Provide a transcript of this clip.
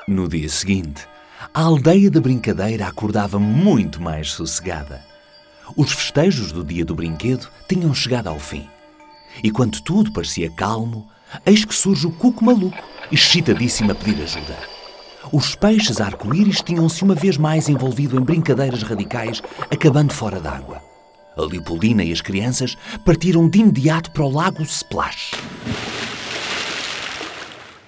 No dia seguinte, a aldeia da brincadeira acordava muito mais sossegada. Os festejos do dia do brinquedo tinham chegado ao fim. E quando tudo parecia calmo, eis que surge o Cuco Maluco, excitadíssimo a pedir ajuda. Os peixes arco-íris tinham-se uma vez mais envolvido em brincadeiras radicais, acabando fora d'água. A Leopoldina e as crianças partiram de imediato para o lago Splash.